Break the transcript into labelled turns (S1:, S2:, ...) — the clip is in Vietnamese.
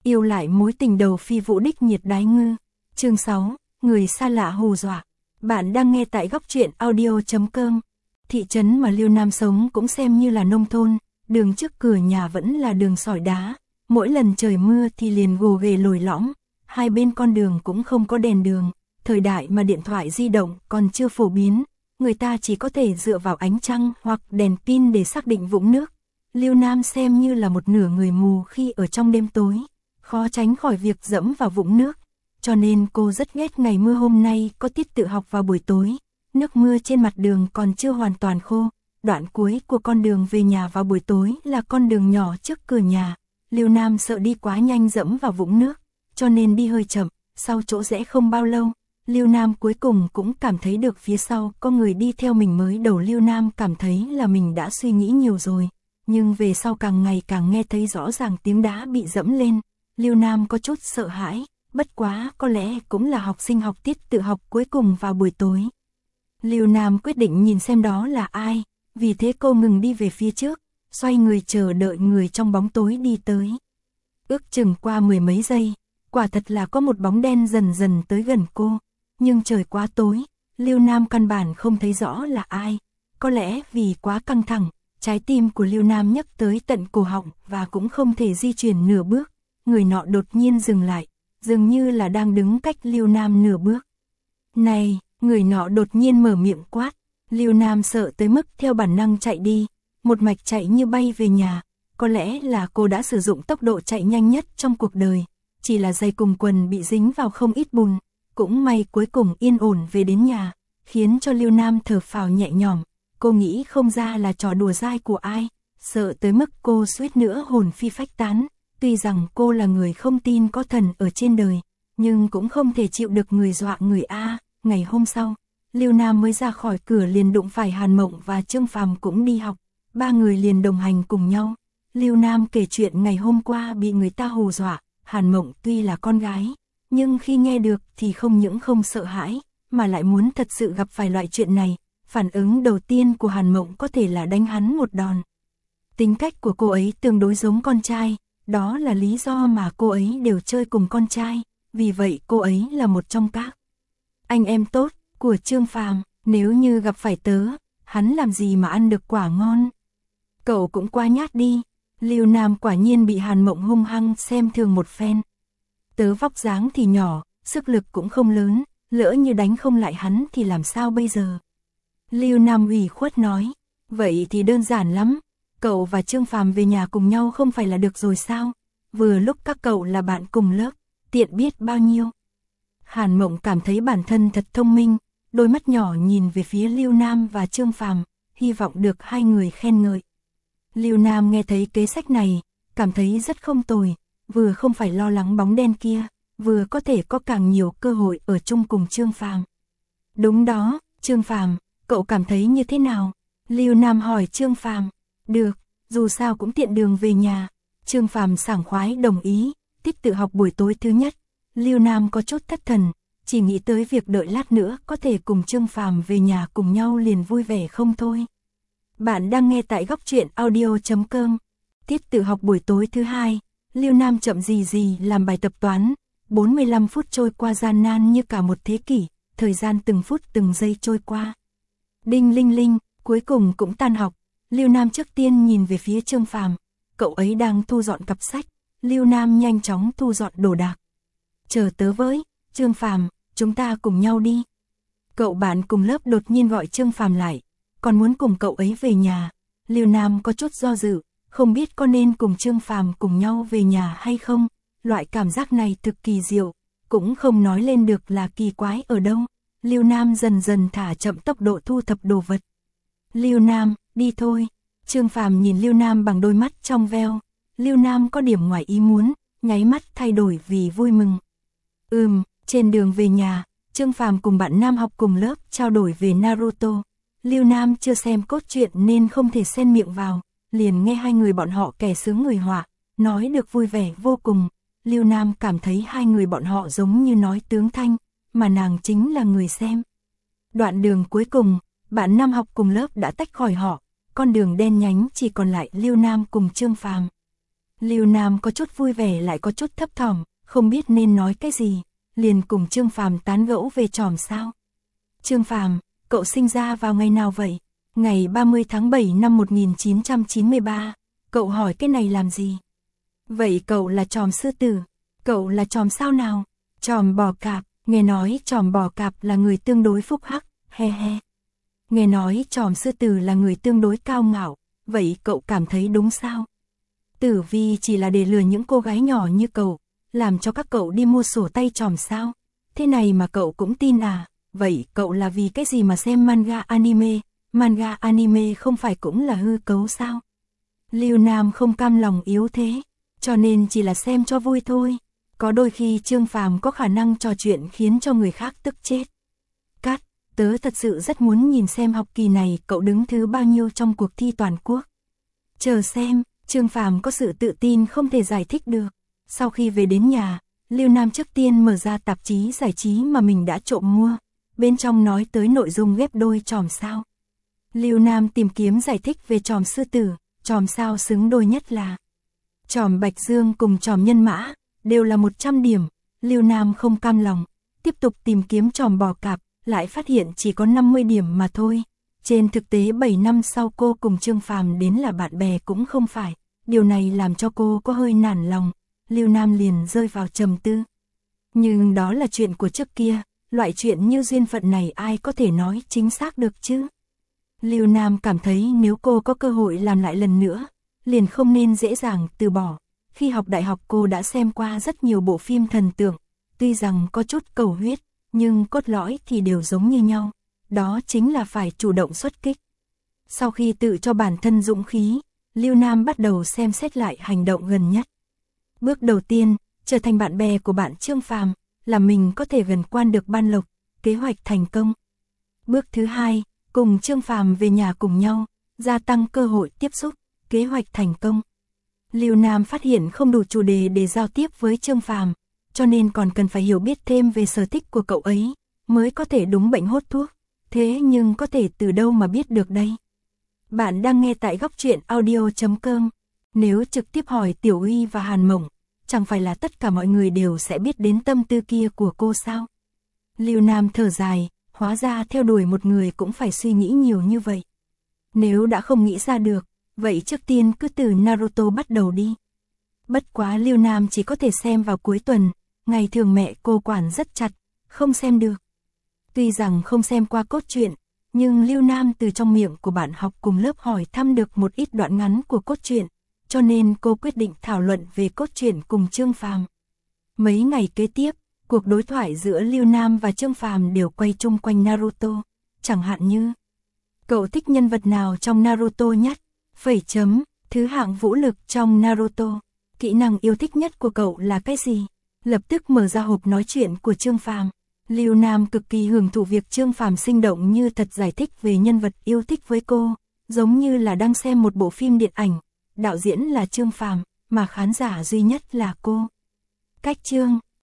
S1: Yêu lại mối tình đầu phi vũ đích nhiệt đái ngư. Chương 6, người xa lạ hù dọa. Bạn đang nghe tại góc truyện audio.com. Thị trấn mà Liêu Nam sống cũng xem như là nông thôn, đường trước cửa nhà vẫn là đường sỏi đá, mỗi lần trời mưa thì liền gồ ghề lồi lõm, hai bên con đường cũng không có đèn đường, thời đại mà điện thoại di động còn chưa phổ biến, người ta chỉ có thể dựa vào ánh trăng hoặc đèn pin để xác định vũng nước. Liêu Nam xem như là một nửa người mù khi ở trong đêm tối, khó tránh khỏi việc dẫm vào vũng nước, cho nên cô rất ghét ngày mưa hôm nay có tiết tự học vào buổi tối. Nước mưa trên mặt đường còn chưa hoàn toàn khô, đoạn cuối của con đường về nhà vào buổi tối là con đường nhỏ trước cửa nhà. Liêu Nam sợ đi quá nhanh dẫm vào vũng nước, cho nên đi hơi chậm, sau chỗ rẽ không bao lâu, Liêu Nam cuối cùng cũng cảm thấy được phía sau có người đi theo mình. Mới đầu Liêu Nam cảm thấy là mình đã suy nghĩ nhiều rồi, nhưng về sau càng ngày càng nghe thấy rõ ràng tiếng đá bị dẫm lên, Liêu Nam có chút sợ hãi, bất quá có lẽ cũng là học sinh học tiết tự học cuối cùng vào buổi tối. Liêu Nam quyết định nhìn xem đó là ai, vì thế cô ngừng đi về phía trước, xoay người chờ đợi người trong bóng tối đi tới. Ước chừng qua mười mấy giây, quả thật là có một bóng đen dần dần tới gần cô, nhưng trời quá tối, Liêu Nam căn bản không thấy rõ là ai, có lẽ vì quá căng thẳng, trái tim của Liêu Nam nhấc tới tận cổ họng và cũng không thể di chuyển nửa bước, người nọ đột nhiên dừng lại, dường như là đang đứng cách Liêu Nam nửa bước. Này! Người nọ đột nhiên mở miệng quát, Liêu Nam sợ tới mức theo bản năng chạy đi, một mạch chạy như bay về nhà, có lẽ là cô đã sử dụng tốc độ chạy nhanh nhất trong cuộc đời, chỉ là giày cùng quần bị dính vào không ít bùn, cũng may cuối cùng yên ổn về đến nhà, khiến cho Liêu Nam thở phào nhẹ nhõm, cô nghĩ không ra là trò đùa dai của ai, sợ tới mức cô suýt nữa hồn phi phách tán, tuy rằng cô là người không tin có thần ở trên đời, nhưng cũng không thể chịu được người dọa người a. Ngày hôm sau, Liêu Nam mới ra khỏi cửa liền đụng phải Hàn Mộng và Trương Phàm cũng đi học, ba người liền đồng hành cùng nhau. Liêu Nam kể chuyện ngày hôm qua bị người ta hù dọa, Hàn Mộng tuy là con gái, nhưng khi nghe được thì không những không sợ hãi, mà lại muốn thật sự gặp phải loại chuyện này. Phản ứng đầu tiên của Hàn Mộng có thể là đánh hắn một đòn. Tính cách của cô ấy tương đối giống con trai, đó là lý do mà cô ấy đều chơi cùng con trai, vì vậy cô ấy là một trong các anh em tốt của Trương Phàm, nếu như gặp phải tớ, hắn làm gì mà ăn được quả ngon. Cậu cũng quá nhát đi. Liêu Nam quả nhiên bị Hàn Mộng hung hăng xem thường một phen. Tớ vóc dáng thì nhỏ, sức lực cũng không lớn, lỡ như đánh không lại hắn thì làm sao bây giờ? Liêu Nam ủy khuất nói, vậy thì đơn giản lắm, cậu và Trương Phàm về nhà cùng nhau không phải là được rồi sao? Vừa lúc các cậu là bạn cùng lớp, tiện biết bao nhiêu. Hàn Mộng cảm thấy bản thân thật thông minh, đôi mắt nhỏ nhìn về phía Liêu Nam và Trương Phàm, hy vọng được hai người khen ngợi. Liêu Nam nghe thấy kế sách này, cảm thấy rất không tồi, vừa không phải lo lắng bóng đen kia, vừa có thể có càng nhiều cơ hội ở chung cùng Trương Phàm. Đúng đó, Trương Phàm, cậu cảm thấy như thế nào? Liêu Nam hỏi Trương Phàm. Được, dù sao cũng tiện đường về nhà. Trương Phàm sảng khoái đồng ý, tiết tự học buổi tối thứ nhất. Liêu Nam có chút thất thần, chỉ nghĩ tới việc đợi lát nữa có thể cùng Trương Phàm về nhà cùng nhau liền vui vẻ không thôi. Bạn đang nghe tại góc truyện audio.com. Tiết tự học buổi tối thứ hai, Liêu Nam chậm gì làm bài tập toán, 45 phút trôi qua gian nan như cả một thế kỷ, thời gian từng phút từng giây trôi qua. Đinh linh linh, cuối cùng cũng tan học, Liêu Nam trước tiên nhìn về phía Trương Phàm, cậu ấy đang thu dọn cặp sách, Liêu Nam nhanh chóng thu dọn đồ đạc. Chờ tớ với, Trương Phàm, chúng ta cùng nhau đi. Cậu bạn cùng lớp đột nhiên gọi Trương Phàm lại, còn muốn cùng cậu ấy về nhà. Liêu Nam có chút do dự, không biết có nên cùng Trương Phàm cùng nhau về nhà hay không. Loại cảm giác này thực kỳ diệu, cũng không nói lên được là kỳ quái ở đâu. Liêu Nam dần dần thả chậm tốc độ thu thập đồ vật. Liêu Nam, đi thôi. Trương Phàm nhìn Liêu Nam bằng đôi mắt trong veo. Liêu Nam có điểm ngoài ý muốn, nháy mắt thay đổi vì vui mừng. Trên đường về nhà, Trương Phàm cùng bạn nam học cùng lớp trao đổi về Naruto. Liêu Nam chưa xem cốt truyện nên không thể xen miệng vào, liền nghe hai người bọn họ kẻ sướng người họa, nói được vui vẻ vô cùng. Liêu Nam cảm thấy hai người bọn họ giống như nói tướng thanh, mà nàng chính là người xem. Đoạn đường cuối cùng, bạn nam học cùng lớp đã tách khỏi họ, con đường đen nhánh chỉ còn lại Liêu Nam cùng Trương Phàm. Lưu Nam có chút vui vẻ lại có chút thấp thỏm, không biết nên nói cái gì, liền cùng Trương Phàm tán gẫu về Tròm Sao. Trương Phàm, cậu sinh ra vào ngày nào vậy? Ngày 30 tháng 7 năm 1993, cậu hỏi cái này làm gì? Vậy cậu là Tròm Sư Tử, cậu là Tròm Sao nào? Tròm Bò Cạp, nghe nói Tròm Bò Cạp là người tương đối phúc hắc, he he. Nghe nói Tròm Sư Tử là người tương đối cao ngạo, vậy cậu cảm thấy đúng sao? Tử vi chỉ là để lừa những cô gái nhỏ như cậu, làm cho các cậu đi mua sổ tay Tròm Sao. Thế này mà cậu cũng tin à? Vậy cậu là vì cái gì mà xem manga anime? Manga anime không phải cũng là hư cấu sao? Lưu Nam không cam lòng yếu thế, cho nên chỉ là xem cho vui thôi. Có đôi khi Trương Phàm có khả năng trò chuyện khiến cho người khác tức chết. Cắt, tớ thật sự rất muốn nhìn xem học kỳ này cậu đứng thứ bao nhiêu trong cuộc thi toàn quốc. Chờ xem, Trương Phàm có sự tự tin không thể giải thích được. Sau khi về đến nhà, Lưu Nam trước tiên mở ra tạp chí giải trí mà mình đã trộm mua. Bên trong nói tới nội dung ghép đôi Tròm Sao. Lưu Nam tìm kiếm giải thích về Tròm Sư Tử, Tròm Sao xứng đôi nhất là Tròm Bạch Dương cùng Tròm Nhân Mã, đều là 100 điểm. Lưu Nam không cam lòng, tiếp tục tìm kiếm Tròm Bò Cạp, lại phát hiện chỉ có 50 điểm mà thôi. Trên thực tế 7 năm sau cô cùng Trương Phàm đến là bạn bè cũng không phải. Điều này làm cho cô có hơi nản lòng. Lưu Nam liền rơi vào trầm tư. Nhưng đó là chuyện của trước kia, loại chuyện như duyên phận này ai có thể nói chính xác được chứ? Lưu Nam cảm thấy nếu cô có cơ hội làm lại lần nữa, liền không nên dễ dàng từ bỏ. Khi học đại học cô đã xem qua rất nhiều bộ phim thần tượng, tuy rằng có chút cầu huyết, nhưng cốt lõi thì đều giống như nhau. Đó chính là phải chủ động xuất kích. Sau khi tự cho bản thân dũng khí, Lưu Nam bắt đầu xem xét lại hành động gần nhất. Bước đầu tiên, trở thành bạn bè của bạn Trương Phàm, là mình có thể gần quan được ban lộc, kế hoạch thành công. Bước thứ hai, cùng Trương Phàm về nhà cùng nhau, gia tăng cơ hội tiếp xúc, kế hoạch thành công. Lưu Nam phát hiện không đủ chủ đề để giao tiếp với Trương Phàm, cho nên còn cần phải hiểu biết thêm về sở thích của cậu ấy, mới có thể đúng bệnh hốt thuốc. Thế nhưng có thể từ đâu mà biết được đây? Bạn đang nghe tại góc truyện audio.com. Nếu trực tiếp hỏi Tiểu Uy và Hàn Mộng, chẳng phải là tất cả mọi người đều sẽ biết đến tâm tư kia của cô sao? Lưu Nam thở dài, hóa ra theo đuổi một người cũng phải suy nghĩ nhiều như vậy. Nếu đã không nghĩ ra được, vậy trước tiên cứ từ Naruto bắt đầu đi. Bất quá Lưu Nam chỉ có thể xem vào cuối tuần, ngày thường mẹ cô quản rất chặt, không xem được. Tuy rằng không xem qua cốt truyện, nhưng Lưu Nam từ trong miệng của bạn học cùng lớp hỏi thăm được một ít đoạn ngắn của cốt truyện, cho nên cô quyết định thảo luận về cốt truyện cùng Trương Phàm. Mấy ngày kế tiếp, cuộc đối thoại giữa Lưu Nam và Trương Phàm đều quay chung quanh Naruto, chẳng hạn như: cậu thích nhân vật nào trong Naruto nhất? Phẩy chấm, thứ hạng vũ lực trong Naruto. Kỹ năng yêu thích nhất của cậu là cái gì? Lập tức mở ra hộp nói chuyện của Trương Phàm. Lưu Nam cực kỳ hưởng thụ việc Trương Phàm sinh động như thật giải thích về nhân vật yêu thích với cô, giống như là đang xem một bộ phim điện ảnh, đạo diễn là Trương Phàm, mà khán giả duy nhất là cô. Cách chương,